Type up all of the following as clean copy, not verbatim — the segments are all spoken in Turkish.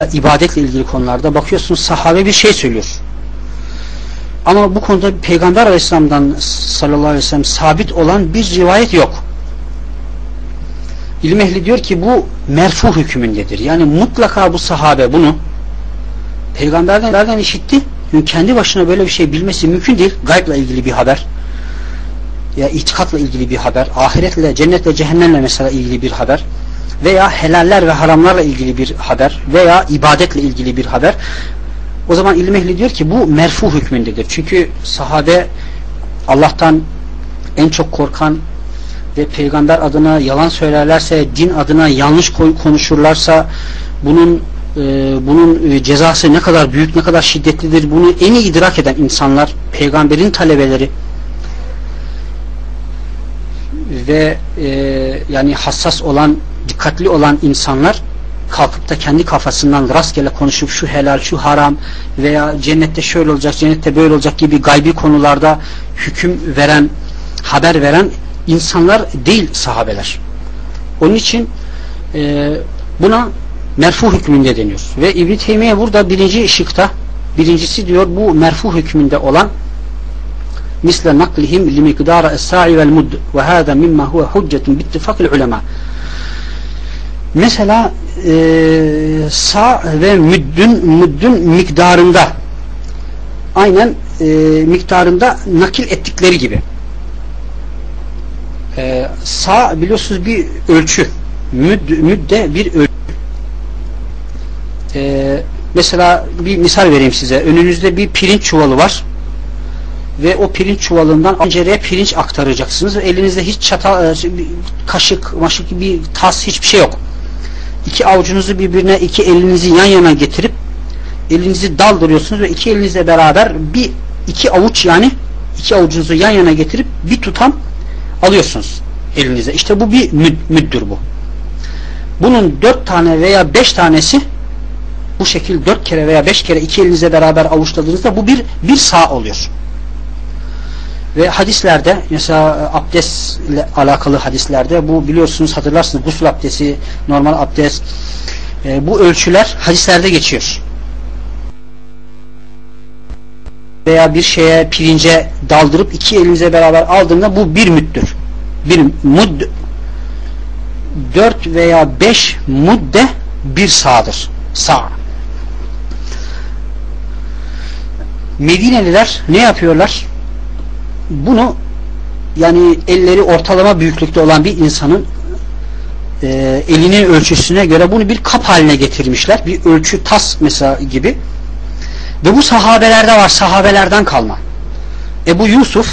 ibadetle ilgili konularda bakıyorsunuz sahabe bir şey söylüyor. Ama bu konuda Peygamber Aleyhisselam'dan sallallahu aleyhi ve sellem sabit olan bir rivayet yok. İlim ehli diyor ki bu merfu hükmündedir. Yani mutlaka bu sahabe bunu Peygamberden işitti. Çünkü kendi başına böyle bir şey bilmesi mümkün değil. Gaybla ilgili bir haber, ya itikatla ilgili bir haber, ahiretle, cennetle, cehennemle mesela ilgili bir haber veya helaller ve haramlarla ilgili bir haber veya ibadetle ilgili bir haber. O zaman ilim ehli diyor ki bu merfu hükmündedir. Çünkü sahabe Allah'tan en çok korkan ve peygamber adına yalan söylerlerse, din adına yanlış konuşurlarsa bunun cezası ne kadar büyük, ne kadar şiddetlidir, bunu en iyi idrak eden insanlar, peygamberin talebeleri ve yani hassas olan, dikkatli olan insanlar kalkıp da kendi kafasından rastgele konuşup şu helal, şu haram veya cennette şöyle olacak, cennette böyle olacak gibi gaybi konularda hüküm veren, haber veren insanlar değil sahabeler. Onun için buna merfu hükmünde deniyor. Ve İbn-i Teymiye burada birinci şıkta, birincisi diyor bu merfu hükmünde olan misle naklihim li mikdara es-sa'i vel mudd ve hâzâ mimma huve huccetun bittifakil ulema. Mesela sa ve müddün miktarında aynen miktarında nakil ettikleri gibi. Sa biliyorsunuz bir ölçü, müdde bir ölçü. Mesela bir misal vereyim size. Önünüzde bir pirinç çuvalı var ve o pirinç çuvalından tencereye pirinç aktaracaksınız ve elinizde hiç çatal, kaşık, maşık, bir tas, hiçbir şey yok. İki avucunuzu birbirine, iki elinizi yan yana getirip elinizi daldırıyorsunuz ve iki elinizle beraber iki avuç, yani iki avucunuzu yan yana getirip bir tutam alıyorsunuz elinize. İşte bu bir müddür bu. Bunun 4 tane veya 5 tanesi bu şekil 4 kere veya 5 kere iki elinizle beraber avuçladığınızda bu bir sağ oluyor. Ve hadislerde mesela abdestle alakalı hadislerde bu biliyorsunuz, hatırlarsınız, gusül abdesti, normal abdest, bu ölçüler hadislerde geçiyor. Veya bir şeye, pirince daldırıp iki elinize beraber aldığında bu bir müddür. Bir mudd 4 veya 5 mudde bir sağdır. Sağ. Medineliler ne yapıyorlar? Bunu, yani elleri ortalama büyüklükte olan bir insanın elinin ölçüsüne göre bunu bir kap haline getirmişler. Bir ölçü, tas mesela gibi. Ve bu sahabelerde var, sahabelerden kalma. Ebu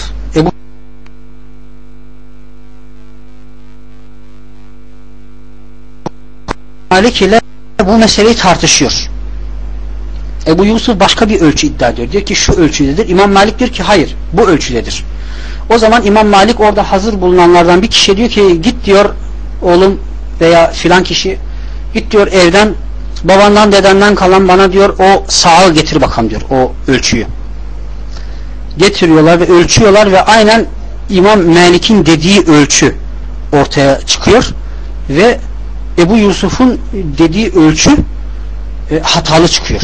Malik ile bu meseleyi tartışıyor. Ebu Yusuf başka bir ölçü iddia ediyor. Diyor ki şu ölçüdedir. İmam Malik diyor ki hayır, bu ölçüdedir. O zaman İmam Malik orada hazır bulunanlardan bir kişi diyor ki git diyor oğlum veya filan kişi, git diyor evden, babandan dedenden kalan bana diyor o sağı getir bakalım diyor, o ölçüyü. Getiriyorlar ve ölçüyorlar ve aynen İmam Malik'in dediği ölçü ortaya çıkıyor ve Ebu Yusuf'un dediği ölçü hatalı çıkıyor.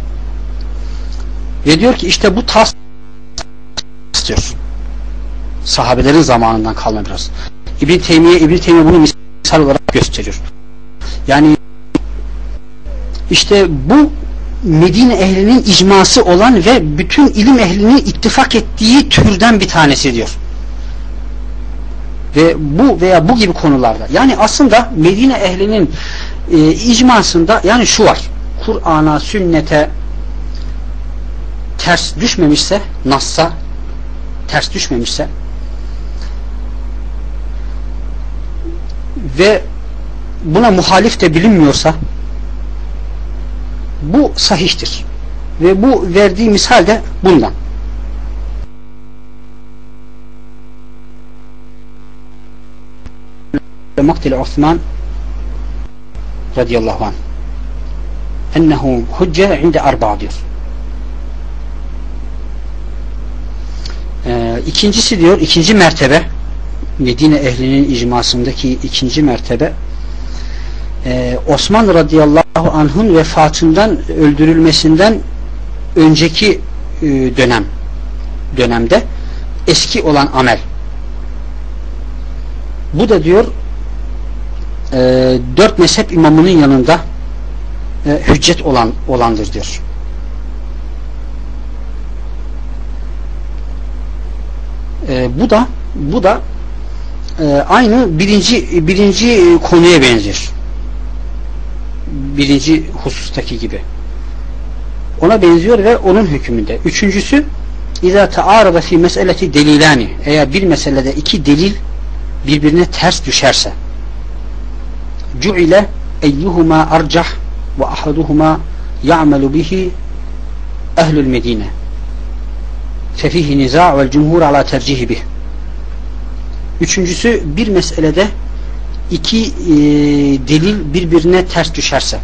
Ve diyor ki işte bu tas diyor. Sahabelerin zamanından kalma biraz. İbn-i Teymiye bunu misal olarak gösteriyor. Yani işte bu Medine ehlinin icması olan ve bütün ilim ehlinin ittifak ettiği türden bir tanesi diyor. Ve bu veya bu gibi konularda, yani aslında Medine ehlinin icmasında yani şu var: Kur'an'a, sünnete ters düşmemişse, Nas'a ters düşmemişse ve buna muhalif de bilinmiyorsa bu sahihtir. Ve bu verdiği misal de bundan. Maktil Osman radıyallahu anh ennehu hücce inde arba diyor. İkincisi diyor, ikinci mertebe, Medine ehlinin icmasındaki ikinci mertebe, Osman radıyallahu anh'ın vefatından, öldürülmesinden önceki dönemde eski olan amel. Bu da diyor 4 mezhep imamının yanında hüccet olandır diyor. Bu da aynı birinci konuya benziyor. Birinci husustaki gibi. Ona benziyor ve onun hükmünde. Üçüncüsü İzâ teârada fî meseleti delilâni, eğer bir meselede iki delil birbirine ters düşerse, cu'ile eyyuhuma arcah ve ahaduhuma ya'melu bihi ehlül medine fefihi nizâ vel cumhur ala tercihi bih. Üçüncüsü, bir meselede iki delil birbirine ters düşerse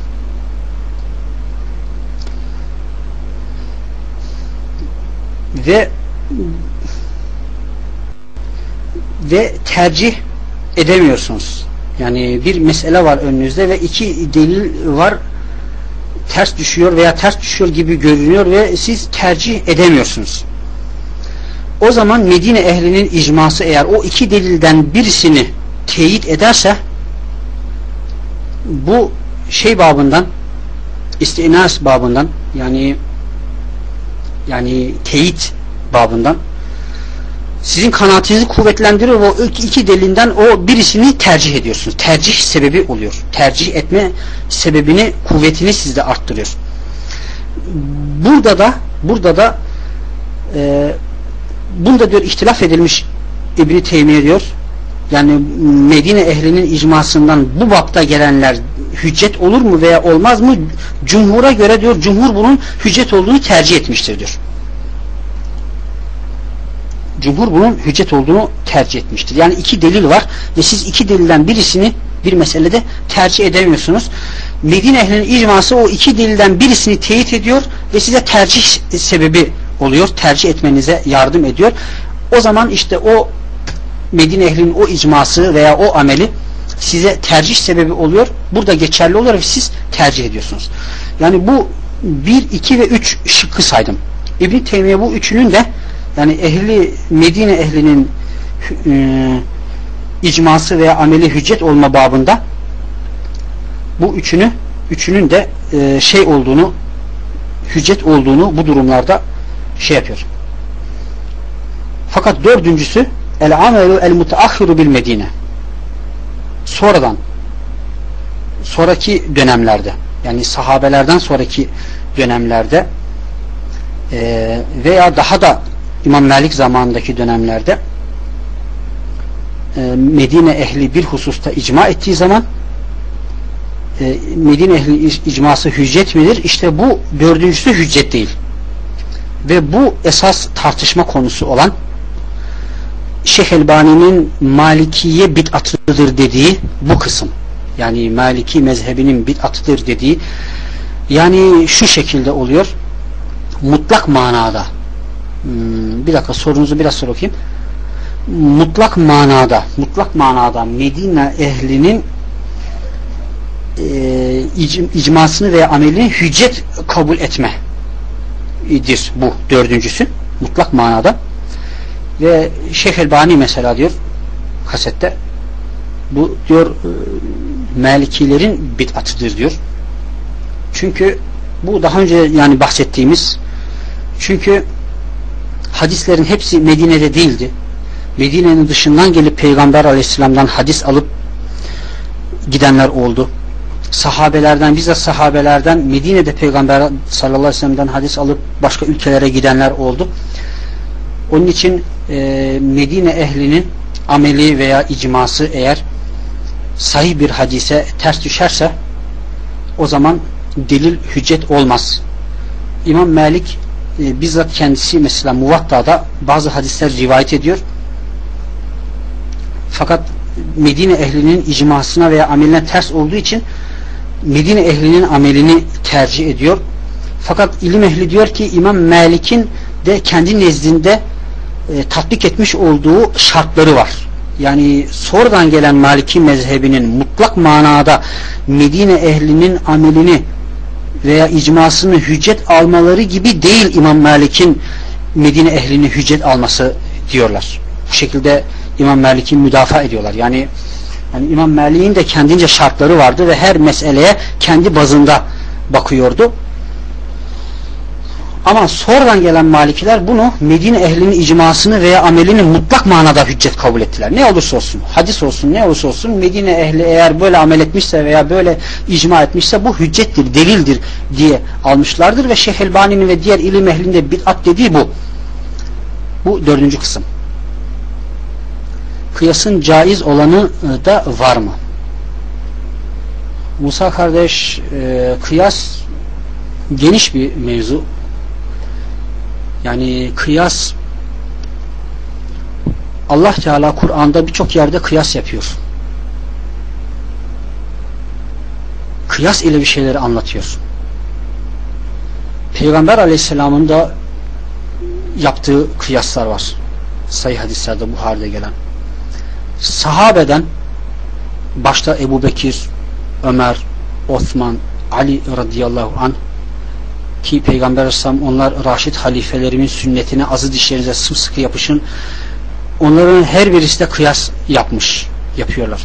ve tercih edemiyorsunuz. Yani bir mesele var önünüzde ve iki delil var, ters düşüyor veya ters düşüyor gibi görünüyor ve siz tercih edemiyorsunuz. O zaman Medine ehlinin icması eğer o iki delilden birisini teyit ederse, bu şey babından, istinas babından, yani teyit babından sizin kanaatinizi kuvvetlendiriyor ve o iki delilden o birisini tercih ediyorsunuz. Tercih sebebi oluyor. Tercih etme sebebini, kuvvetini sizde arttırıyor. Bunda diyor ihtilaf edilmiş İbn-i Teymiye diyor. Yani Medine ehlinin icmasından bu bapta gelenler hüccet olur mu veya olmaz mı? Cumhura göre diyor, cumhur bunun hüccet olduğunu tercih etmiştir diyor. Cumhur bunun hüccet olduğunu tercih etmiştir. Yani iki delil var ve siz iki delilden birisini bir meselede tercih edemiyorsunuz. Medine ehlinin icması o iki delilden birisini teyit ediyor ve size tercih sebebi oluyor. Tercih etmenize yardım ediyor. O zaman işte o Medine ehlinin o icması veya o ameli size tercih sebebi oluyor. Burada geçerli oluyor ve siz tercih ediyorsunuz. Yani bu 1, 2 ve 3 şıkkı saydım. İbn-i Teymiye bu üçünün de, yani Medine ehlinin icması veya ameli hüccet olma babında bu üçünün de şey olduğunu, hüccet olduğunu bu durumlarda şey yapıyor. Fakat dördüncüsü el-amelu el-mutaahhiru bil Medine, sonraki dönemlerde, yani sahabelerden sonraki dönemlerde veya daha da İmam Malik zamanındaki dönemlerde Medine ehli bir hususta icma ettiği zaman Medine ehli icması hüccet midir? İşte bu dördüncüsü hüccet değil. Ve bu esas tartışma konusu olan Şeyh Elbani'nin Malikiye bid'atıdır dediği bu kısım. Yani Maliki mezhebinin bid'atıdır dediği, yani şu şekilde oluyor. Mutlak manada, bir dakika sorunuzu biraz sonra okuyayım. Mutlak manada Medine ehlinin icmasını veya amelini hüccet kabul etmedir bu dördüncüsü. Mutlak manada. Ve Şeyh Elbani mesela diyor kasette, bu diyor Malikilerin bid'atıdır diyor. Çünkü bu daha önce yani bahsettiğimiz, çünkü hadislerin hepsi Medine'de değildi. Medine'nin dışından gelip Peygamber Aleyhisselam'dan hadis alıp gidenler oldu. Bizzat sahabelerden Medine'de Peygamber sallallahu aleyhi ve sellem'den hadis alıp başka ülkelere gidenler oldu. Onun için Medine ehlinin ameli veya icması eğer sahih bir hadise ters düşerse o zaman delil hüccet olmaz. İmam Malik bizzat kendisi mesela Muvatta'da bazı hadisler rivayet ediyor. Fakat Medine ehlinin icmasına veya ameline ters olduğu için Medine ehlinin amelini tercih ediyor. Fakat ilim ehli diyor ki İmam Malik'in de kendi nezdinde tatbik etmiş olduğu şartları var. yani sonradan gelen Maliki mezhebinin mutlak manada Medine ehlinin amelini veya icmasını hüccet almaları gibi değil İmam Malik'in Medine ehlini hüccet alması diyorlar. Bu şekilde İmam Malik'i müdafaa ediyorlar. Yani İmam Malik'in de kendince şartları vardı ve her meseleye kendi bazında bakıyordu. Ama sonradan gelen Malikiler bunu Medine ehlinin icmasını veya amelini mutlak manada hüccet kabul ettiler. Ne olursa olsun, hadis olsun, ne olursa olsun Medine ehli eğer böyle amel etmişse veya böyle icma etmişse bu hüccettir, delildir diye almışlardır ve Şeyh Elbani'nin ve diğer ilim ehlinde bid'at dediği bu. Bu dördüncü kısım. Kıyasın caiz olanı da var mı? Musa kardeş, kıyas geniş bir mevzu. Yani kıyas, Allah Teala Kur'an'da birçok yerde kıyas yapıyor. Kıyas ile bir şeyleri anlatıyor. Peygamber Aleyhisselam'ın da yaptığı kıyaslar var. Sahih hadislerde, Buhari'de gelen. Sahabeden başta Ebu Bekir, Ömer, Osman, Ali radıyallahu anh ki Peygamber Aleyhisselam onlar Raşid halifelerimin sünnetine azı dişlerinize sımsıkı yapışın. Onların her birisi de kıyas yapıyorlar.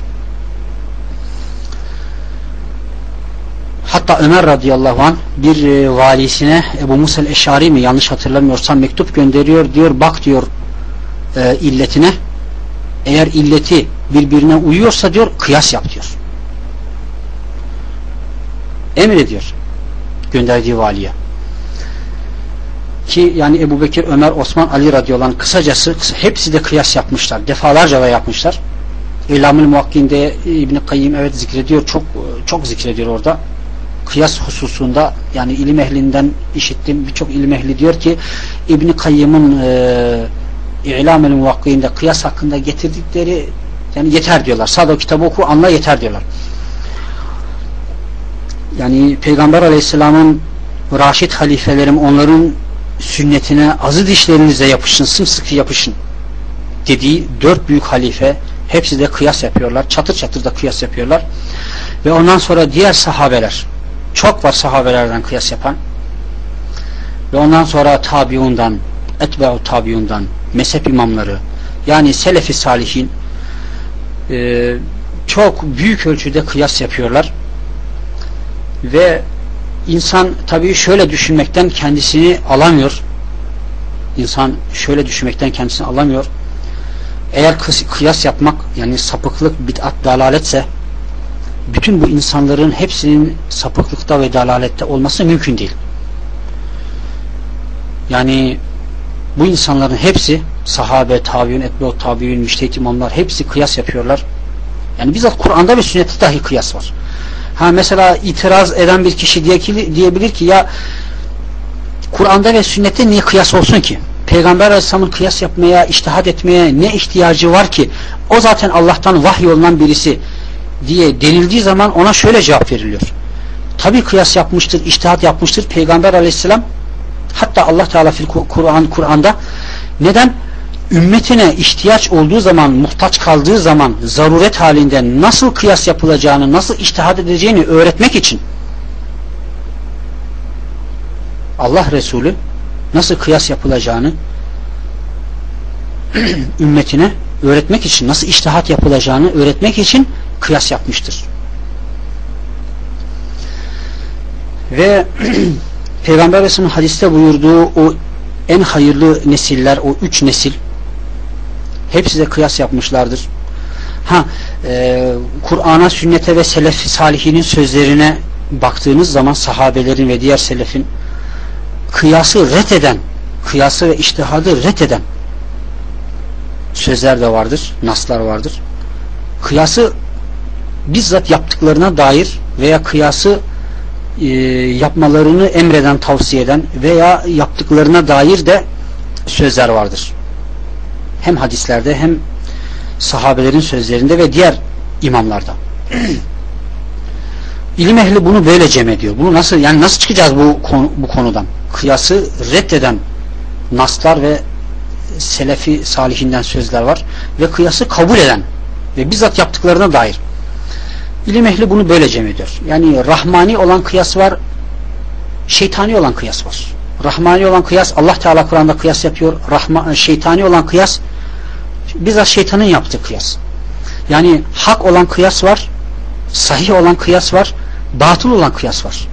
Hatta Ömer radıyallahu anh bir valisine Ebu Musa el-Eşari mi yanlış hatırlamıyorsam mektup gönderiyor, diyor bak diyor illetine, eğer illeti birbirine uyuyorsa diyor kıyas yap diyor. Emrediyor gönderdiği valiye. Ki yani Ebu Bekir, Ömer, Osman, Ali radıyallahu anh kısacası hepsi de kıyas yapmışlar. Defalarca da yapmışlar. İlamül Muhakkin'de İbn-i Kayyim evet zikrediyor. Çok zikrediyor orada. Kıyas hususunda yani ilim ehlinden işittim. Birçok ilim ehli diyor ki İbn-i Kayyim'in İlamül Muhakkin'de kıyas hakkında getirdikleri yani yeter diyorlar. Sadece o kitabı oku anla yeter diyorlar. Yani Peygamber Aleyhisselam'ın Raşid halifelerim onların sünnetine azı dişlerinize yapışın, sımsıkı yapışın dediği 4 büyük halife hepsi de kıyas yapıyorlar. Çatır çatır da kıyas yapıyorlar. Ve ondan sonra diğer sahabeler, çok var sahabelerden kıyas yapan. Ve ondan sonra tabiundan, etbe'u tabiundan, mezhep imamları, yani selefi salihin çok büyük ölçüde kıyas yapıyorlar. Ve insan tabii şöyle düşünmekten kendisini alamıyor. İnsan şöyle düşünmekten kendisini alamıyor. Eğer kıyas yapmak yani sapıklık, bid'at, dalaletse bütün bu insanların hepsinin sapıklıkta ve dalalette olması mümkün değil. Yani bu insanların hepsi sahabe, tabiün, etbe'u tabiün, müştehit imamlar hepsi kıyas yapıyorlar. Yani bizzat Kur'an'da ve sünnette dahi kıyas var. Mesela itiraz eden bir kişi diyebilir ki ya Kur'an'da ve sünnette niye kıyas olsun ki? Peygamber Aleyhisselam'ın kıyas yapmaya, içtihat etmeye ne ihtiyacı var ki? O zaten Allah'tan vahiy olunan birisi diye denildiği zaman ona şöyle cevap veriliyor. Tabii kıyas yapmıştır, içtihat yapmıştır Peygamber Aleyhisselam. Hatta Allah Teala Kur'an'da neden? Ümmetine ihtiyaç olduğu zaman, muhtaç kaldığı zaman, zaruret halinde nasıl kıyas yapılacağını, nasıl içtihat edeceğini öğretmek için Allah Resulü nasıl kıyas yapılacağını ümmetine öğretmek için, nasıl içtihat yapılacağını öğretmek için kıyas yapmıştır. Ve Peygamber Aleyhisselam'ın hadiste buyurduğu o en hayırlı nesiller, o 3 nesil hepsi de kıyas yapmışlardır. Kur'an'a, sünnete ve selef-i salihinin sözlerine baktığınız zaman sahabelerin ve diğer selefin kıyası reddeden, kıyası ve içtihadı reddeden sözler de vardır, naslar vardır. Kıyası bizzat yaptıklarına dair veya kıyası yapmalarını emreden, tavsiye eden veya yaptıklarına dair de sözler vardır. Hem hadislerde hem sahabelerin sözlerinde ve diğer imamlarda. İlim ehli bunu böyle cem ediyor. Bunu nasıl çıkacağız bu konudan? Kıyası reddeden naslar ve selefi salihinden sözler var ve kıyası kabul eden ve bizzat yaptıklarına dair. İlim ehli bunu böyle cem ediyor. Yani rahmani olan kıyas var, şeytani olan kıyas var. Rahmani olan kıyas Allah Teala Kur'an'da kıyas yapıyor. Şeytani olan kıyas bizzat şeytanın yaptığı kıyas. Yani hak olan kıyas var, sahih olan kıyas var, batıl olan kıyas var.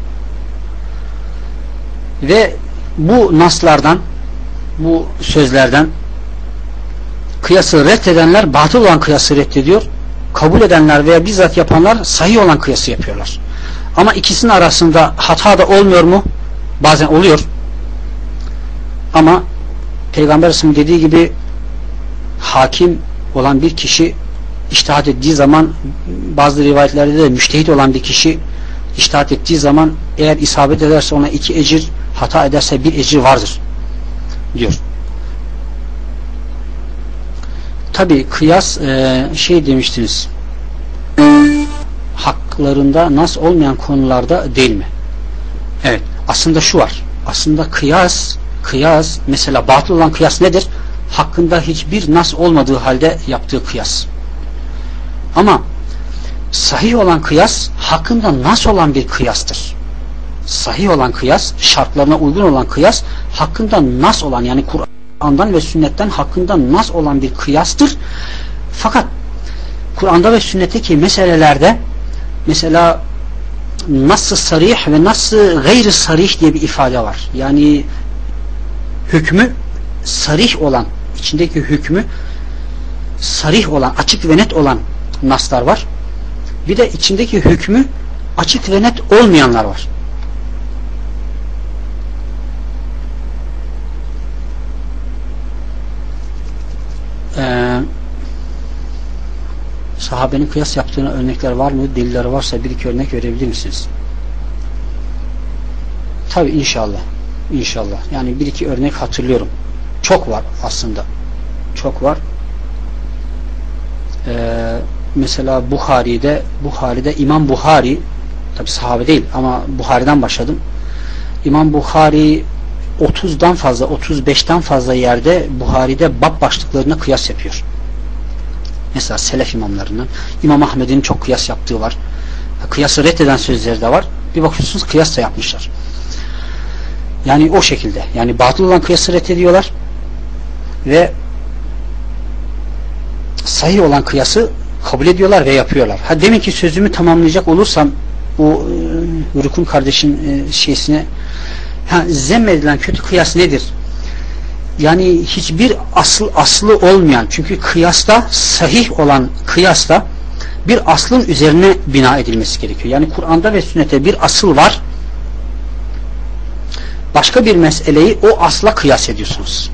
Ve bu naslardan, bu sözlerden kıyası reddedenler batıl olan kıyası reddediyor. Kabul edenler veya bizzat yapanlar sahih olan kıyası yapıyorlar. Ama ikisinin arasında hata da olmuyor mu? Bazen oluyor. Ama Peygamber Efendimiz'in dediği gibi hakim olan bir kişi içtihat ettiği zaman, bazı rivayetlerde de müştehit olan bir kişi içtihat ettiği zaman eğer isabet ederse ona 2 ecir, hata ederse 1 ecir vardır diyor. Tabi kıyas demiştiniz, haklarında nas olmayan konularda değil mi? Evet. Aslında şu var. Aslında kıyas mesela batıl olan kıyas nedir? Hakkında hiçbir nas olmadığı halde yaptığı kıyas. Ama sahih olan kıyas hakkında nas olan bir kıyastır. Sahih olan kıyas, şartlarına uygun olan kıyas hakkında nas olan, yani Kur'an'dan ve sünnetten hakkında nas olan bir kıyastır. Fakat Kur'an'da ve sünnetteki meselelerde mesela nas-ı sarih ve nas-ı gayr-ı sarih diye bir ifade var. Yani hükmü sarih olan, içindeki hükmü sarih olan, açık ve net olan naslar var. Bir de içindeki hükmü açık ve net olmayanlar var. Sahabenin kıyas yaptığına örnekler var mı? Delilleri varsa 1-2 örnek verebilir misiniz? Tabi inşallah. İnşallah. Yani 1-2 örnek hatırlıyorum. Çok var aslında. Çok var. Mesela Buhari'de İmam Buhari, tabi sahabe değil ama Buhari'den başladım. İmam Buhari 30'dan fazla, 35'ten fazla yerde Buhari'de bab başlıklarına kıyas yapıyor. Mesela selef imamlarından İmam Ahmed'in çok kıyas yaptığı var. Kıyası reddeden sözleri de var. Bir bakıyorsunuz kıyas da yapmışlar. Yani o şekilde. Yani batıl olan kıyası reddediyorlar ve sahih olan kıyası kabul ediyorlar ve yapıyorlar. Demin ki sözümü tamamlayacak olursam o Rukun kardeşin zemmedilen kötü kıyas nedir? Yani hiçbir aslı olmayan, çünkü kıyasta, sahih olan kıyasta bir aslın üzerine bina edilmesi gerekiyor. Yani Kur'an'da ve sünnette bir asıl var, başka bir meseleyi o asla kıyas ediyorsunuz.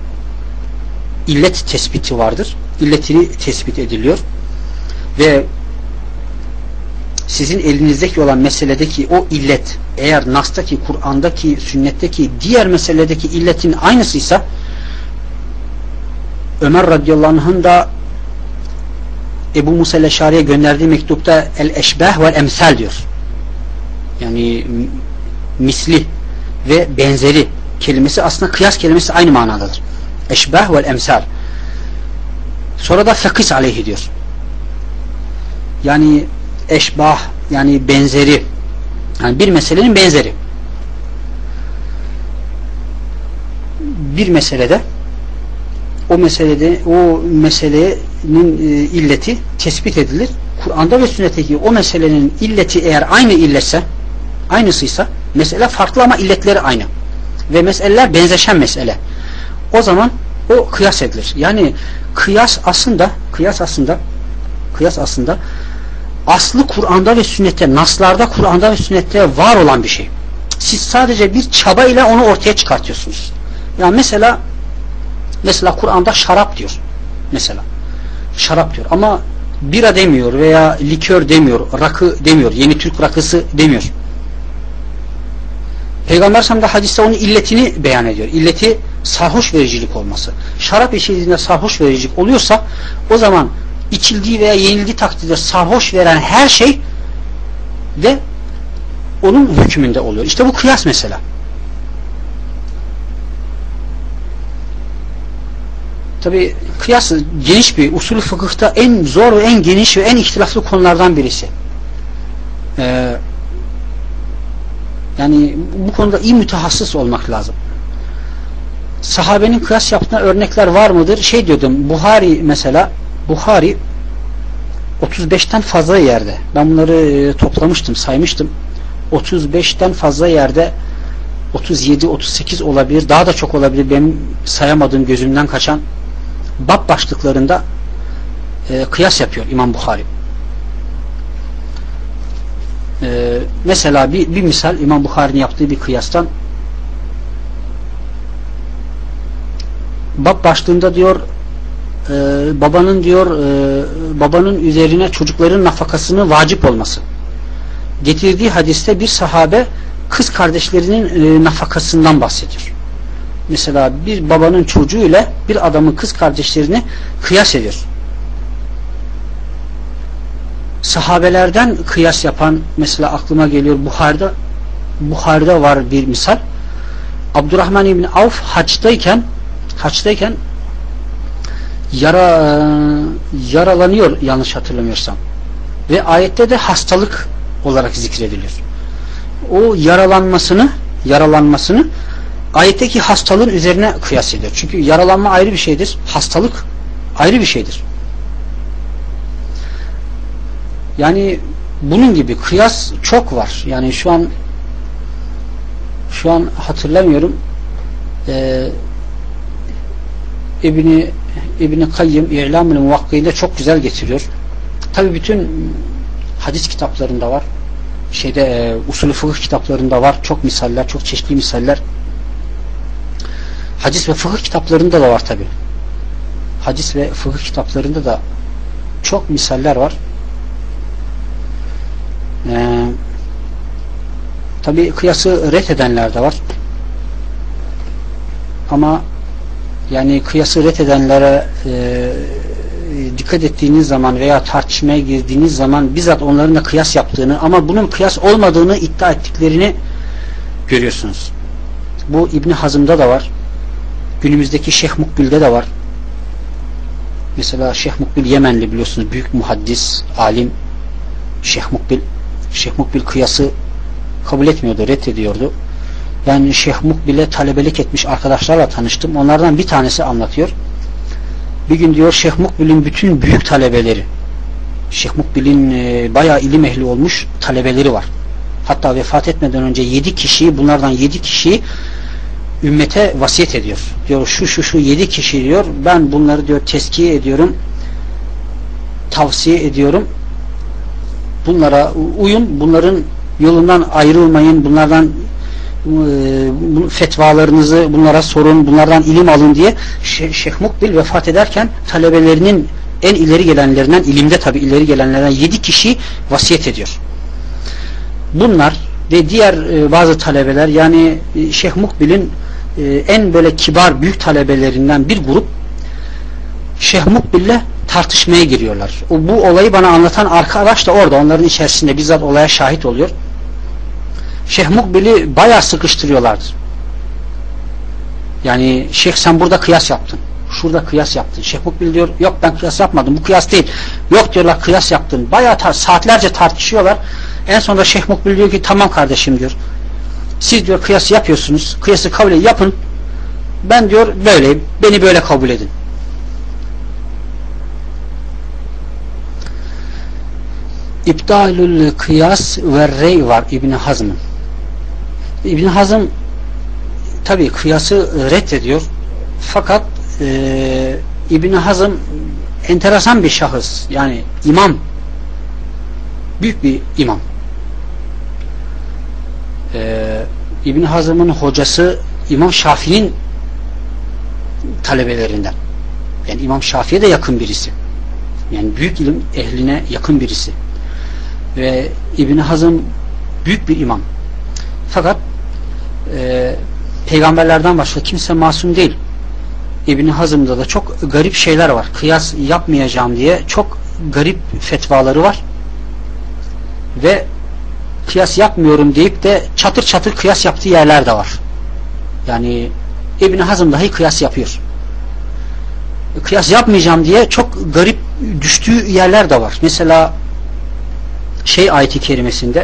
İllet tespiti vardır. İlletini tespit ediliyor ve sizin elinizdeki olan meseledeki o illet eğer Nas'taki, Kur'an'daki, sünnetteki diğer meseledeki illetin aynısıysa, Ömer radıyallahu anh'ın da Ebu Musa el-Eşari'ye gönderdiği mektupta el-eşbah vel emsal diyor. Yani misli ve benzeri kelimesi aslında kıyas kelimesi aynı manadadır. Eşbah vel emsal. Sonra da fekis aleyhi diyor. Yani eşbah, yani benzeri, yani bir meselenin benzeri. Bir meselede o meselenin illeti tespit edilir. Kur'an'da ve sünnetteki o meselenin illeti eğer aynı illetse, aynısıysa, mesele farklı ama illetleri aynı ve meseleler benzeşen mesele, o zaman o kıyas edilir. Yani kıyas aslında aslı Kur'an'da ve sünnette, naslarda Kur'an'da ve sünnette var olan bir şey. Siz sadece bir çaba ile onu ortaya çıkartıyorsunuz. Yani mesela Kur'an'da şarap diyor. Mesela şarap diyor ama bira demiyor veya likör demiyor, rakı demiyor, yeni Türk rakısı demiyor. Peygamber sallallahu aleyhi ve sellem de hadiste onun illetini beyan ediyor. İlleti sarhoş vericilik olması. Şarap içildiğinde sarhoş vericilik oluyorsa, o zaman içildiği veya yenildiği takdirde sarhoş veren her şey de onun hükmünde oluyor. İşte bu kıyas mesela. Tabi kıyas geniş bir usulü fıkıhta en zor ve en geniş ve en ihtilaflı konulardan birisi. Yani bu konuda iyi mütehassıs olmak lazım. Sahabenin kıyas yaptığına örnekler var mıdır? Şey diyordum, Buhari mesela, Buhari 35'ten fazla yerde, ben bunları toplamıştım, saymıştım. 35'ten fazla yerde, 37, 38 olabilir, daha da çok olabilir, benim sayamadığım, gözümden kaçan bab başlıklarında kıyas yapıyor İmam Buhari. Mesela bir misal İmam Buhari'nin yaptığı bir kıyastan, bab başlığında diyor babanın üzerine çocukların nafakasını vacip olması. Getirdiği hadiste bir sahabe kız kardeşlerinin nafakasından bahsediyor. Mesela bir babanın çocuğu ile bir adamın kız kardeşlerini kıyas ediyor. Sahabelerden kıyas yapan mesela aklıma geliyor, Buhari'de var bir misal. Abdurrahman İbni Avf haçtayken yaralanıyor yanlış hatırlamıyorsam. Ve ayette de hastalık olarak zikrediliyor. O yaralanmasını ayetteki hastalığın üzerine kıyas ediyor. Çünkü yaralanma ayrı bir şeydir. Hastalık ayrı bir şeydir. Yani bunun gibi kıyas çok var. Yani şu an hatırlamıyorum. İbn-i Kayyım İ'lam-ül Muvakki'yle çok güzel getiriyor. Tabi bütün hadis kitaplarında var. Usulü fıkıh kitaplarında var. Çok misaller, çok çeşitli misaller. Hadis ve fıkıh kitaplarında da var tabi. Hadis ve fıkıh kitaplarında da çok misaller var. Tabi kıyası ret edenler de var. Ama yani kıyası ret edenlere dikkat ettiğiniz zaman veya tartışmaya girdiğiniz zaman bizzat onların da kıyas yaptığını ama bunun kıyas olmadığını iddia ettiklerini görüyorsunuz. Bu İbn Hazm'da da var. Günümüzdeki Şeyh Mukbil'de de var. Mesela Şeyh Mukbil Yemenli, biliyorsunuz, büyük muhaddis, alim Şeyh Mukbil kıyası kabul etmiyordu, reddediyordu. Ben Şeyh Mukbil'e talebelik etmiş arkadaşlarla tanıştım. Onlardan bir tanesi anlatıyor. Bir gün diyor Şeyh Mukbil'in bütün büyük talebeleri, Şeyh Mukbil'in bayağı ilim ehli olmuş talebeleri var. Hatta vefat etmeden önce 7 kişiyi, bunlardan 7 kişiyi ümmete vasiyet ediyor. Diyor şu 7 kişi diyor, ben bunları diyor tezkiye ediyorum, tavsiye ediyorum. Bunlara uyun, bunların yolundan ayrılmayın, bunlardan fetvalarınızı bunlara sorun, bunlardan ilim alın diye Şeyh Mukbil vefat ederken talebelerinin en ileri gelenlerinden, ilimde tabi ileri gelenlerden 7 kişi vasiyet ediyor. Bunlar ve diğer bazı talebeler, yani Şeyh Mukbil'in en böyle kibar büyük talebelerinden bir grup Şeyh Mukbil'le tartışmaya giriyorlar. Bu olayı bana anlatan arkadaş da orada, onların içerisinde bizzat olaya şahit oluyor. Şeyh Mukbil'i bayağı sıkıştırıyorlardı. Yani Şeyh, sen burada kıyas yaptın, şurada kıyas yaptın. Şeyh Mukbil diyor yok ben kıyas yapmadım, bu kıyas değil. Yok diyorlar kıyas yaptın. Bayağı saatlerce tartışıyorlar. En sonunda Şeyh Mukbil diyor ki tamam kardeşim diyor, siz diyor kıyası yapıyorsunuz, kıyası kabul yapın, ben diyor böyleyim, beni böyle kabul edin. İptalül kıyas ve rey var İbn Hazm'ın. İbn Hazm tabi kıyası reddediyor, fakat İbn Hazm enteresan bir şahıs, yani imam, büyük bir imam. İbn Hazm'ın hocası İmam Şafii'nin talebelerinden, yani İmam Şafii'ye de yakın birisi, yani büyük ilim ehline yakın birisi ve İbn Hazm büyük bir imam, fakat peygamberlerden başka kimse masum değil. İbn Hazm'da da çok garip şeyler var. Kıyas yapmayacağım diye çok garip fetvaları var ve kıyas yapmıyorum deyip de çatır çatır kıyas yaptığı yerler de var. Yani İbn Hazm dahi kıyas yapıyor. kıyas yapmayacağım diye çok garip düştüğü yerler de var. Mesela ayeti kerimesinde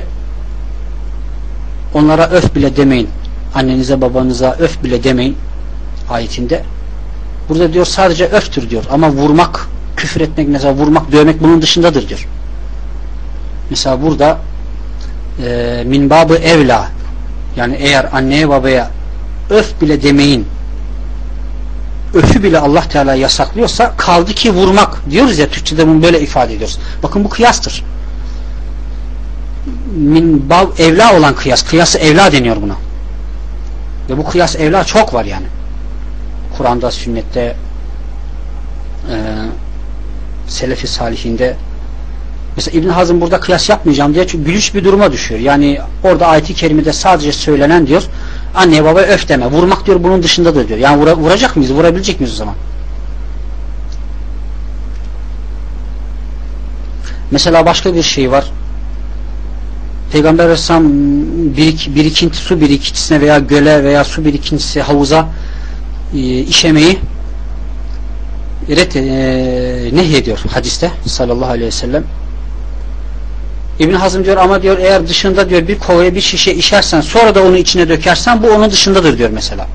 onlara öf bile demeyin. Annenize babanıza öf bile demeyin ayetinde. Burada diyor sadece öftür diyor. Ama vurmak, küfür etmek, mesela vurmak, dövmek bunun dışındadır diyor. Mesela burada min babı evla, yani eğer anneye babaya öf bile demeyin, öfü bile Allah Teala yasaklıyorsa kaldı ki vurmak diyoruz ya, Türkçe'de bunu böyle ifade ediyoruz. Bakın bu kıyastır. Min bab evla olan kıyas. Kıyası evla deniyor buna. Ve bu kıyas evla çok var yani. Kur'an'da, sünnette, Selefi salihinde. Mesela İbn Hazm burada kıyas yapmayacağım diye çünkü gülüş bir duruma düşüyor. Yani orada ayet-i kerimede sadece söylenen diyor, anneye babaya öf deme. Vurmak diyor bunun dışındadır diyor. Yani vuracak mıyız? Vurabilecek miyiz o zaman? Mesela başka bir şey var. Peygamber Aleyhisselam su birikintisine veya göle veya su birikintisi havuza işemeyi nehyediyor hadiste sallallahu aleyhi ve sellem. İbn Hazm diyor ama diyor eğer dışında diyor bir kovaya bir şişe işersen sonra da onu içine dökersen bu onun dışındadır diyor mesela.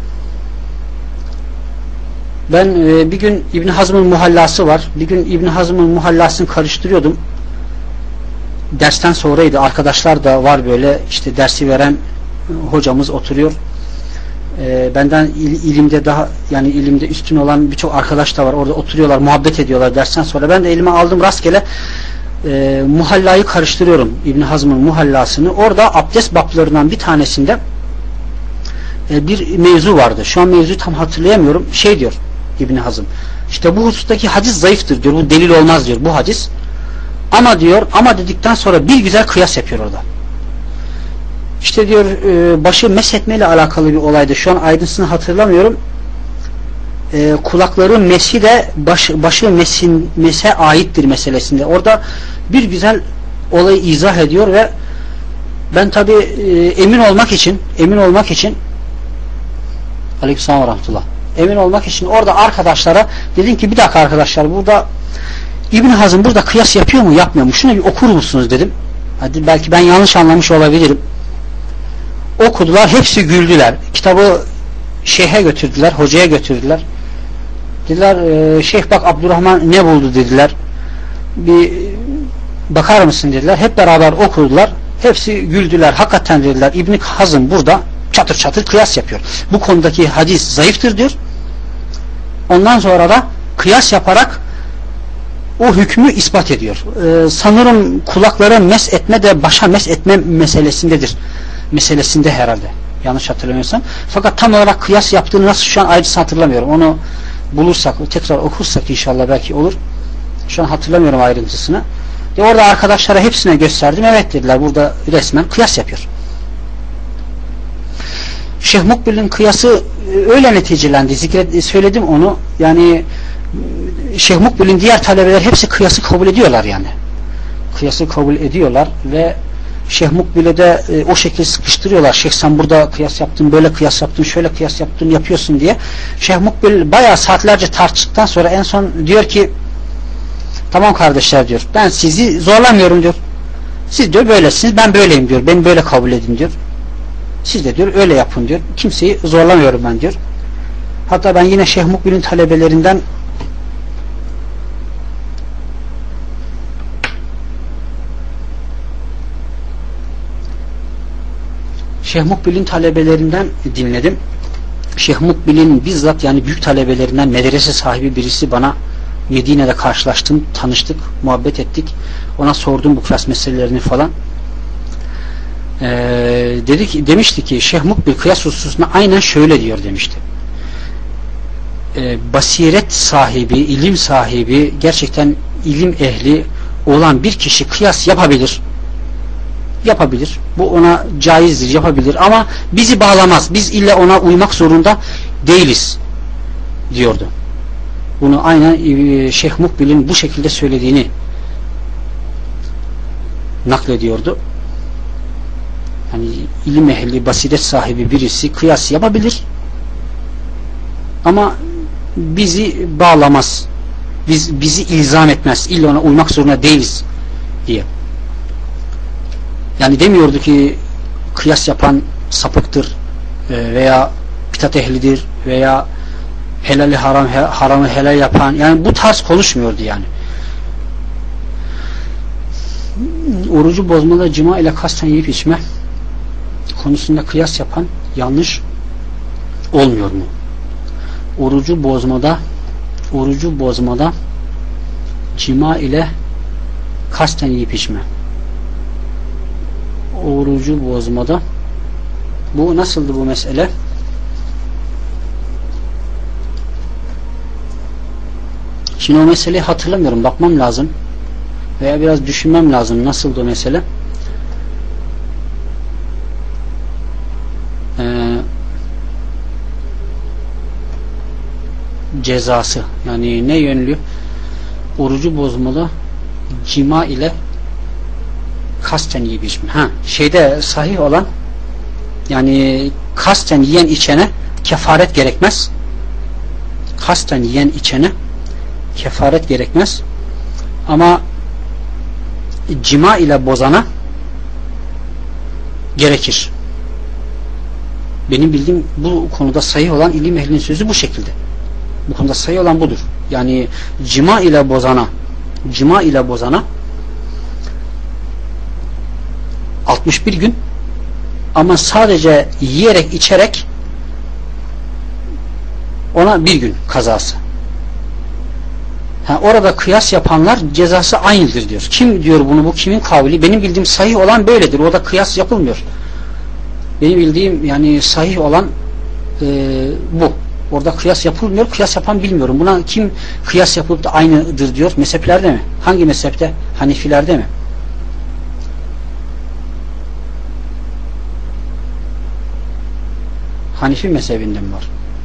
Ben bir gün İbn Hazm'ın muhallası var. Bir gün İbn Hazm'ın muhallasını karıştırıyordum. Dersten sonraydı. Arkadaşlar da var böyle işte dersi veren hocamız oturuyor. Benden ilimde daha yani ilimde üstün olan birçok arkadaş da var. Orada oturuyorlar, muhabbet ediyorlar dersten sonra. Ben de elime aldım rastgele muhallayı karıştırıyorum. İbn Hazm'ın muhallasını. Orada abdest bablarından bir tanesinde bir mevzu vardı. Şu an mevzuyu tam hatırlayamıyorum. Diyor İbn Hazm. İşte bu husustaki hadis zayıftır diyor. Bu delil olmaz diyor bu hadis. Ama diyor, ama dedikten sonra bir güzel kıyas yapıyor orada. İşte diyor başı meshetmeyle alakalı bir olaydı. Şu an ayrıntısını hatırlamıyorum. Kulakların mesi de başı mese aittir meselesinde. Orada bir güzel olayı izah ediyor ve ben tabi emin olmak için Aleykümselam ve rahmetullah. Emin olmak için orada arkadaşlara dedim ki bir dakika arkadaşlar, burada İbn Hazm burada kıyas yapıyor mu yapmıyor mu? Şunu bir okur musunuz dedim. Hadi belki ben yanlış anlamış olabilirim. Okudular, hepsi güldüler. Kitabı şeyhe götürdüler, hocaya götürdüler. Dediler şeyh bak Abdurrahman ne buldu dediler. Bir bakar mısın dediler. Hep beraber okudular. Hepsi güldüler. Hakikaten dediler İbn Hazm burada çatır çatır kıyas yapıyor. Bu konudaki hadis zayıftır diyor. Ondan sonra da kıyas yaparak o hükmü ispat ediyor. Sanırım kulaklara mes etme de başa mes etme meselesinde herhalde. Yanlış hatırlamıyorsam. Fakat tam olarak kıyas yaptığını nasıl şu an ayrıca hatırlamıyorum. Onu bulursak, tekrar okursak inşallah belki olur. Şu an hatırlamıyorum ayrıntısını. Orada arkadaşlara hepsine gösterdim. Evet dediler, burada resmen kıyas yapıyor. Şeyh Mukbil'in kıyası öyle neticelendi. Söyledim onu. Yani Şeyh Mukbil'in diğer talebeler hepsi kıyası kabul ediyorlar yani. Kıyası kabul ediyorlar ve Şeyh Mukbil'e de o şekilde sıkıştırıyorlar. Şeyh sen burada kıyas yaptın, böyle kıyas yaptın, şöyle kıyas yaptın, yapıyorsun diye. Şeyh Mukbil bayağı saatlerce tartıştıktan sonra en son diyor ki tamam kardeşler diyor. Ben sizi zorlamıyorum diyor. Siz diyor böylesiniz, ben böyleyim diyor. Beni böyle kabul edin diyor. Siz de diyor öyle yapın diyor. Kimseyi zorlamıyorum ben diyor. Hatta ben yine Şeyh Mukbil'in talebelerinden dinledim. Şeyh Mukbil'in bizzat yani büyük talebelerinden medrese sahibi birisi bana Medine'de karşılaştım, tanıştık, muhabbet ettik. Ona sordum bu kıyas meselelerini falan. Demişti ki Şeyh Mukbil kıyas hususunda aynen şöyle diyor demişti. Basiret sahibi, ilim sahibi, gerçekten ilim ehli olan bir kişi kıyas yapabilir. Bu ona caizdir, yapabilir ama bizi bağlamaz. Biz illa ona uymak zorunda değiliz diyordu. Bunu aynen Şeyh Mukbil'in bu şekilde söylediğini naklediyordu. Yani ilim ehli, basiret sahibi birisi kıyas yapabilir ama bizi bağlamaz. Bizi ilzam etmez. İlla ona uymak zorunda değiliz diye. Yani demiyordu ki kıyas yapan sapıktır veya bidat ehlidir veya helali haramı helal yapan, yani bu tarz konuşmuyordu yani. Orucu bozmada cima ile kasten yiyip içme konusunda kıyas yapan yanlış olmuyor mu? Orucu bozmada cima ile kasten yiyip içme. Orucu bozmada bu nasıldı bu mesele? Şimdi o meseleyi hatırlamıyorum. Bakmam lazım. Veya biraz düşünmem lazım. Nasıldı o mesele? Cezası. Yani ne yönlü? Orucu bozmada cima ile kasten yiyip içme. Şeyde sahih olan, yani kasten yiyen içene kefaret gerekmez. Kasten yiyen içene kefaret gerekmez. Ama cima ile bozana gerekir. Benim bildiğim bu konuda sahih olan ilim ehlinin sözü bu şekilde. Bu konuda sahih olan budur. Yani cima ile bozana 61 gün, ama sadece yiyerek içerek ona bir gün kazası. Orada kıyas yapanlar cezası aynıdır diyor. Kim diyor bunu? Bu kimin kavli? Benim bildiğim sahih olan böyledir. Orada kıyas yapılmıyor. Benim bildiğim yani sahih olan bu. Orada kıyas yapılmıyor. Kıyas yapan bilmiyorum. Buna kim kıyas yapıp da aynıdır diyor? Mezheplerde mi? Hangi mezhepte? Hanefilerde mi? Hanefi mezhebinde mi var?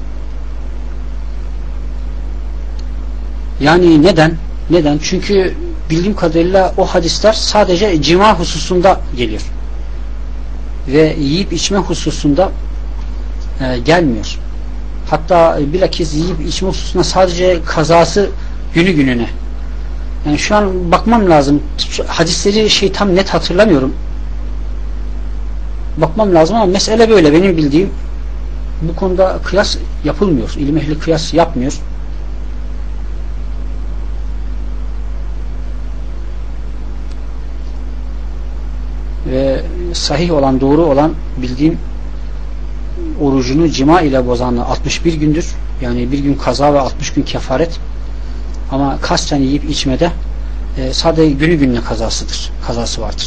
Yani neden? Neden? Çünkü bildiğim kadarıyla o hadisler sadece cima hususunda geliyor. Ve yiyip içme hususunda gelmiyor. Hatta bilakis yiyip içme hususunda sadece kazası günü gününe. Yani şu an bakmam lazım. Hadisleri tam net hatırlamıyorum. Bakmam lazım ama mesele böyle. Benim bildiğim bu konuda kıyas yapılmıyor. İlim ehli kıyas yapmıyor. Ve sahih olan, doğru olan bildiğim orucunu cima ile bozanla 61 gündür. Yani bir gün kaza ve 60 gün kefaret. Ama kasten yiyip içmede sadece günü gününe kazası vardır.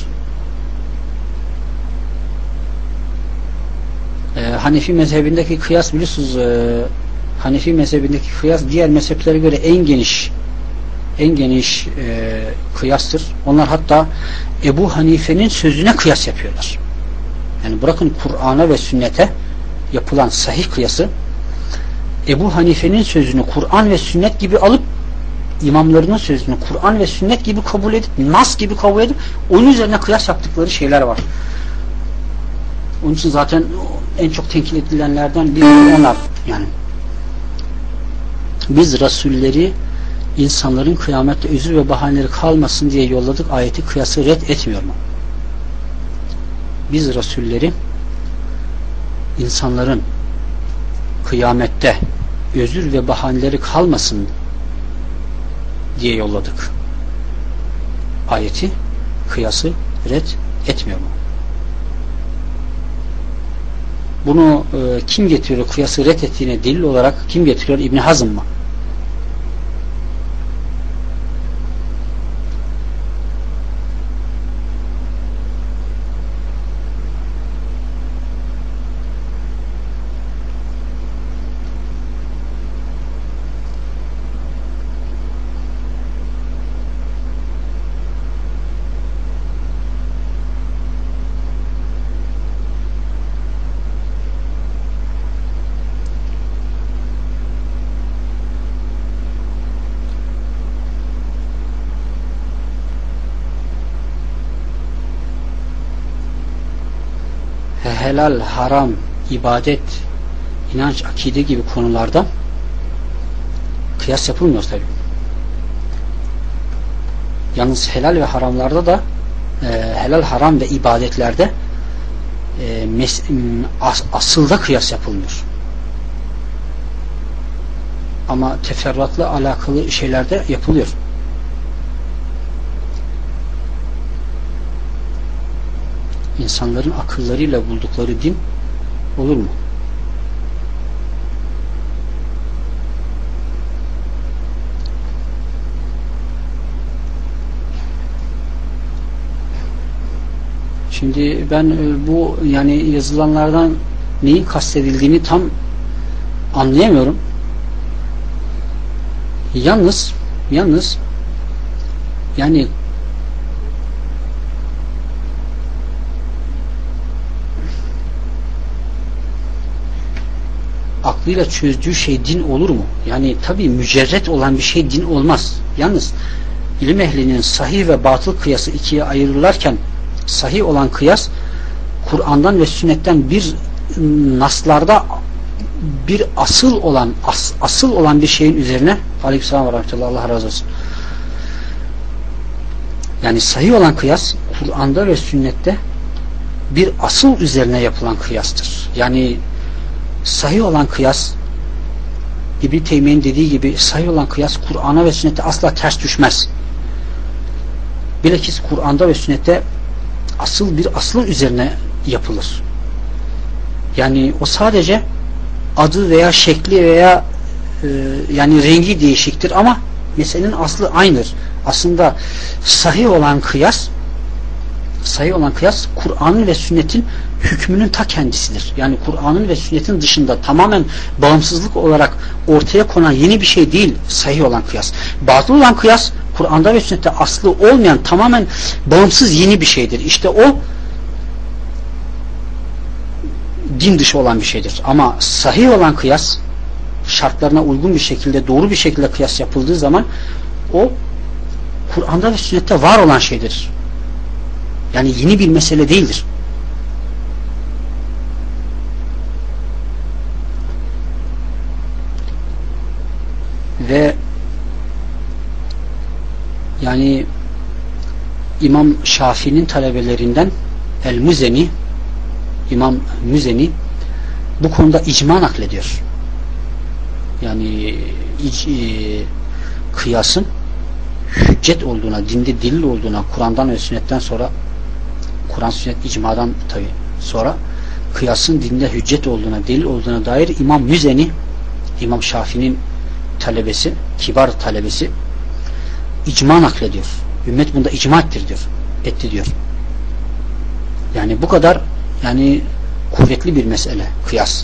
Hanefi mezhebindeki kıyas biliyorsunuz, Hanefi mezhebindeki kıyas diğer mezheplere göre en geniş kıyastır. Onlar hatta Ebu Hanife'nin sözüne kıyas yapıyorlar. Yani bırakın Kur'an'a ve sünnete yapılan sahih kıyası, Ebu Hanife'nin sözünü Kur'an ve sünnet gibi alıp, imamlarının sözünü Kur'an ve sünnet gibi kabul edip, nas gibi kabul edip onun üzerine kıyas yaptıkları şeyler var. Onun için zaten en çok tenkit edilenlerden biri onlar. Yani biz Resulleri insanların kıyamette özür ve bahaneleri kalmasın diye yolladık ayeti kıyası red etmiyor mu? Biz Resulleri insanların kıyamette özür ve bahaneleri kalmasın diye yolladık. Ayeti kıyası red etmiyor mu? Bunu kim getiriyor? Kıyası red ettiğine delil olarak kim getiriyor? İbn Hazm mı? Helal, haram, ibadet, inanç, akide gibi konularda kıyas yapılmıyor tabi. Yalnız helal ve haramlarda da helal, haram ve ibadetlerde asılda kıyas yapılmıyor. Ama teferruatla alakalı şeylerde yapılıyor. İnsanların akıllarıyla buldukları din olur mu? Şimdi ben bu yani yazılanlardan neyin kastedildiğini tam anlayamıyorum. Yalnız yani aklıyla çözdüğü şey din olur mu? Yani tabii mücerret olan bir şey din olmaz. Yalnız ilim ehlinin sahih ve batıl kıyası ikiye ayrılırken sahih olan kıyas Kur'an'dan ve sünnetten bir naslarda bir asıl olan bir şeyin üzerine aleykümselam ve rahmetullah, Allah razı olsun. Yani sahih olan kıyas Kur'an'da ve sünnette bir asıl üzerine yapılan kıyastır. Yani sahih olan kıyas İbn-i Teymiye'nin dediği gibi sahih olan kıyas Kur'an'a ve sünnete asla ters düşmez. Bilakis Kur'an'da ve sünnette asıl üzerine yapılır. Yani o sadece adı veya şekli veya yani rengi değişiktir ama meselenin aslı aynıdır. Aslında sahih olan kıyas Kur'an'ın ve sünnetin hükmünün ta kendisidir. Yani Kur'an'ın ve sünnetin dışında tamamen bağımsızlık olarak ortaya konan yeni bir şey değil sahih olan kıyas. Batıl olan kıyas Kur'an'da ve sünnette aslı olmayan tamamen bağımsız yeni bir şeydir. İşte o din dışı olan bir şeydir. Ama sahih olan kıyas şartlarına uygun bir şekilde, doğru bir şekilde kıyas yapıldığı zaman o Kur'an'da ve sünnette var olan şeydir. Yani yeni bir mesele değildir. Ve yani İmam Şafii'nin talebelerinden İmam Müzeni bu konuda icma naklediyor. Yani kıyasın hüccet olduğuna, dinde delil olduğuna, Kur'an'dan ve sünnetten sonra, Kur'an sünnet icmadan tabi sonra kıyasın dinde hüccet olduğuna, delil olduğuna dair İmam Müzeni, İmam Şafii'nin talebesi, kibar talebesi icma naklediyor. Ümmet bunda icma etti diyor. Yani bu kadar yani kuvvetli bir mesele kıyas.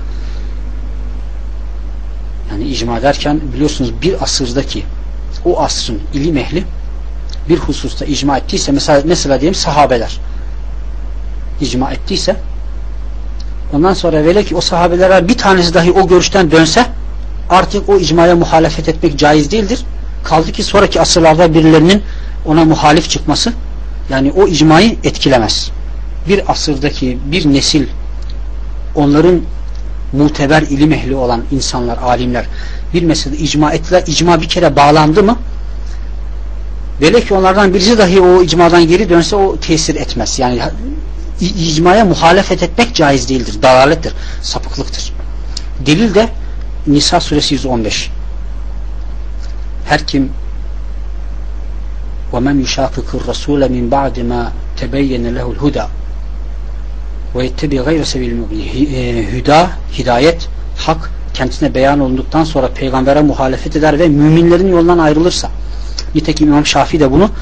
Yani icma derken biliyorsunuz bir asırdaki o asrın ilim ehli bir hususta icma ettiyse, mesela diyelim sahabeler icma ettiyse, ondan sonra velev ki o sahabeler bir tanesi dahi o görüşten dönse artık o icmaya muhalefet etmek caiz değildir. Kaldı ki sonraki asırlarda birilerinin ona muhalif çıkması yani o icmayı etkilemez. Bir asırdaki bir nesil, onların muteber ilim ehli olan insanlar, alimler bir meselede icma ettiler. İcma bir kere bağlandı mı velev ki onlardan birisi dahi o icmadan geri dönse o tesir etmez. Yani icmaya muhalefet etmek caiz değildir. Dalalettir, sapıklıktır. Delil de Nisa suresi 115. Her kim وَمَنْ يُشَاقِقُ الرَّسُولَ مِنْ بَعْدِ مَا تَبَيَّنَ لَهُ الْهُدَى وَيَتَّبِي غَيْرَ سَبِيلِ الْمُؤْمِنِينَ hidayet, hak kendisine beyan olunduktan sonra peygambere muhalefet eder ve müminlerin yolundan ayrılırsa. Nitekim İmam Şafii de bunu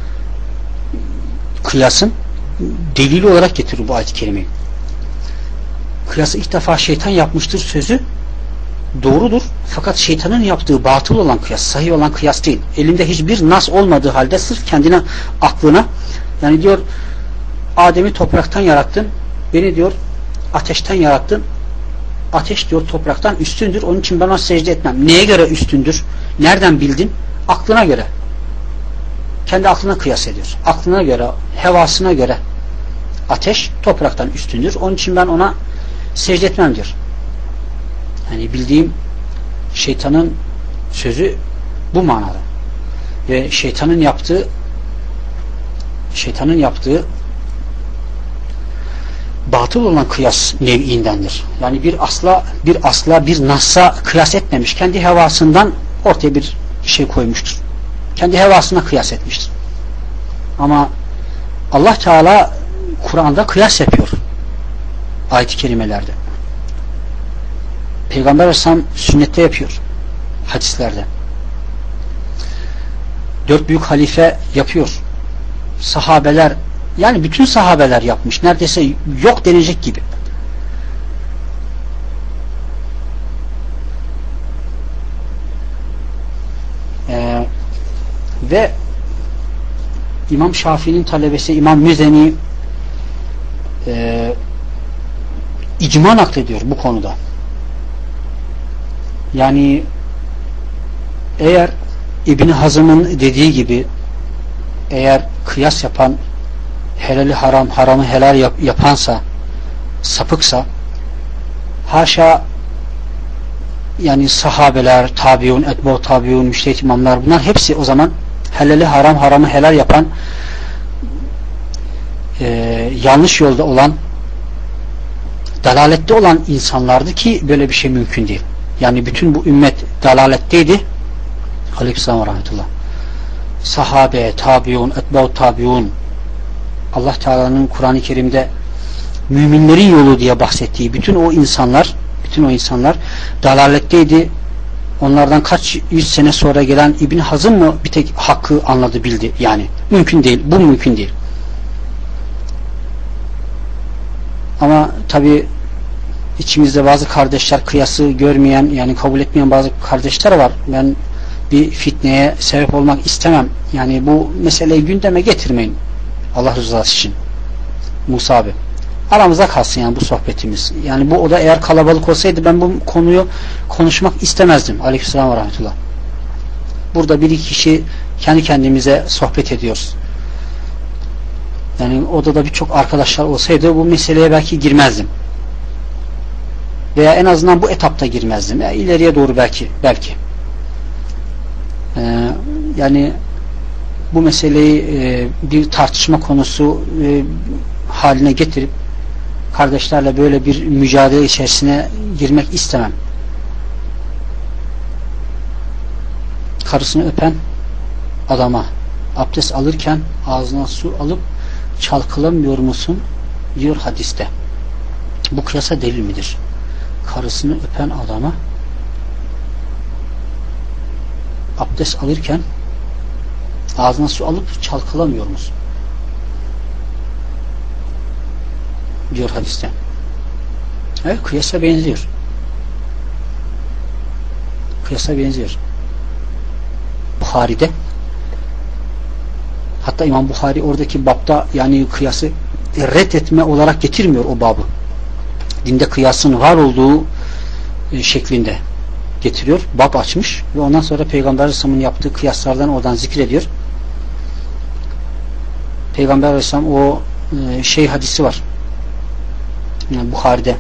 kıyasın delili olarak getirir bu ayet-i kerimeyi. Kıyası ilk defa şeytan yapmıştır sözü doğrudur. Fakat şeytanın yaptığı batıl olan kıyas, sahih olan kıyas değil. Elinde hiçbir nas olmadığı halde sırf kendine, aklına, yani diyor Adem'i topraktan yarattın, beni diyor ateşten yarattın. Ateş diyor topraktan üstündür. Onun için ben ona secde etmem. Neye göre üstündür? Nereden bildin? Aklına göre. Kendi aklına kıyas ediyor. Aklına göre, hevasına göre ateş topraktan üstündür. Onun için ben ona secde etmem diyor. Yani bildiğim şeytanın Sözü bu manada. Ve şeytanın yaptığı batıl olan kıyas nev'indendir. Yani bir asla bir nassa kıyas etmemiş. Kendi hevasından ortaya bir şey koymuştur. Kendi hevasına kıyas etmiştir. Ama Allah Teala Kur'an'da kıyas yapıyor. Ayet-i kerimelerde. Peygamber Aleyhisselam sünnette yapıyor. Hadislerde. 4 büyük halife yapıyor. Sahabeler, yani bütün sahabeler yapmış. Neredeyse yok denecek gibi. Ve İmam Şafii'nin talebesi İmam Müzeni icma naklediyor bu konuda. Yani eğer İbn Hazm'ın dediği gibi, eğer kıyas yapan helali haram, haramı helal yapansa, sapıksa, haşa, yani sahabeler, tabiun, etbu tabiun, müştehit imamlar, bunlar hepsi o zaman helali haram, haramı helal yapan, yanlış yolda olan, dalalette olan insanlardı ki böyle bir şey mümkün değil. Yani bütün bu ümmet dalaletteydi. Aleykümselam ve rahmetullah. Sahabe, tabiun, etbu tabiun, Allah Teala'nın Kur'an-ı Kerim'de müminlerin yolu diye bahsettiği bütün o insanlar dalaletteydi. Onlardan kaç yüz sene sonra gelen İbn Hazm mı bir tek hakkı anladı, bildi? Yani mümkün değil. Bu mümkün değil. Ama tabi içimizde bazı kardeşler kıyası görmeyen, yani kabul etmeyen bazı kardeşler var. Ben bir fitneye sebep olmak istemem. Yani bu meseleyi gündeme getirmeyin. Allah rızası için. Musa abi. Aramızda kalsın yani bu sohbetimiz. Yani bu oda eğer kalabalık olsaydı ben bu konuyu konuşmak istemezdim. Aleykümselam ve rahmetullah. Burada bir iki kişi kendi kendimize sohbet ediyoruz. Yani odada birçok arkadaşlar olsaydı bu meseleye belki girmezdim. Veya en azından bu etapta girmezdim. Yani ileriye doğru belki. Yani bu meseleyi bir tartışma konusu haline getirip kardeşlerle böyle bir mücadele içerisine girmek istemem. Karısını öpen adama abdest alırken ağzına su alıp çalkalamıyor musun diyor hadiste. Bu kıyasa delil midir? Karısını öpen adama abdest alırken ağzına su alıp çalkalamıyor musun diyor hadiste. Evet, kıyasa benziyor. Buhari'de, hatta İmam Buhari oradaki babda yani kıyası reddetme olarak getirmiyor o babı. Dinde kıyasın var olduğu şeklinde getiriyor. Bab açmış ve ondan sonra Peygamber Aleyhisselam'ın yaptığı kıyaslardan oradan zikrediyor. Peygamber Aleyhisselam o hadisi var. Yani Buhari'de.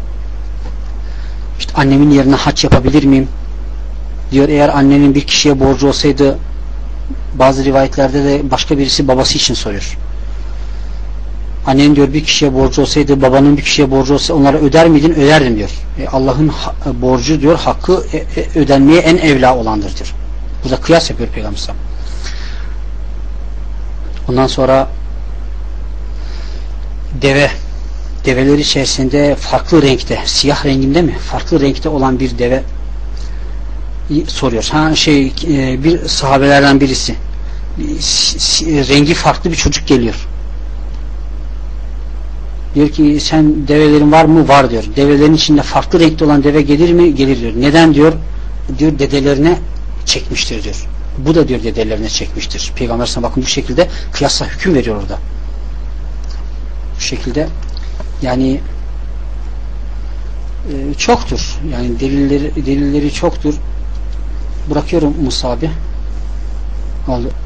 İşte annemin yerine hac yapabilir miyim? Diyor, eğer annenin bir kişiye borcu olsaydı, bazı rivayetlerde de başka birisi babası için soruyor. Annenin diyor bir kişiye borcu olsaydı, babanın bir kişiye borcu olsaydı onlara öder miydin? Öderdim diyor. Allah'ın borcu diyor, hakkı ödenmeye en evla olandır diyor. Burada kıyas yapıyor Peygamber. Ondan sonra develer içerisinde farklı renkte, siyah renginde mi? Farklı renkte olan bir deve soruyor. Bir sahabelerden birisi. Rengi farklı bir çocuk geliyor. Diyor ki sen develerin var mı? Var diyor. Develerin içinde farklı renkte olan deve gelir mi? Gelir diyor. Neden diyor? Diyor dedelerine çekmiştir diyor. Bu da diyor dedelerine çekmiştir. Peygamber sana bakın bu şekilde kıyasla hüküm veriyor orada. Bu şekilde yani çoktur. Yani delilleri çoktur. Bırakıyorum Musa abi. Oldu.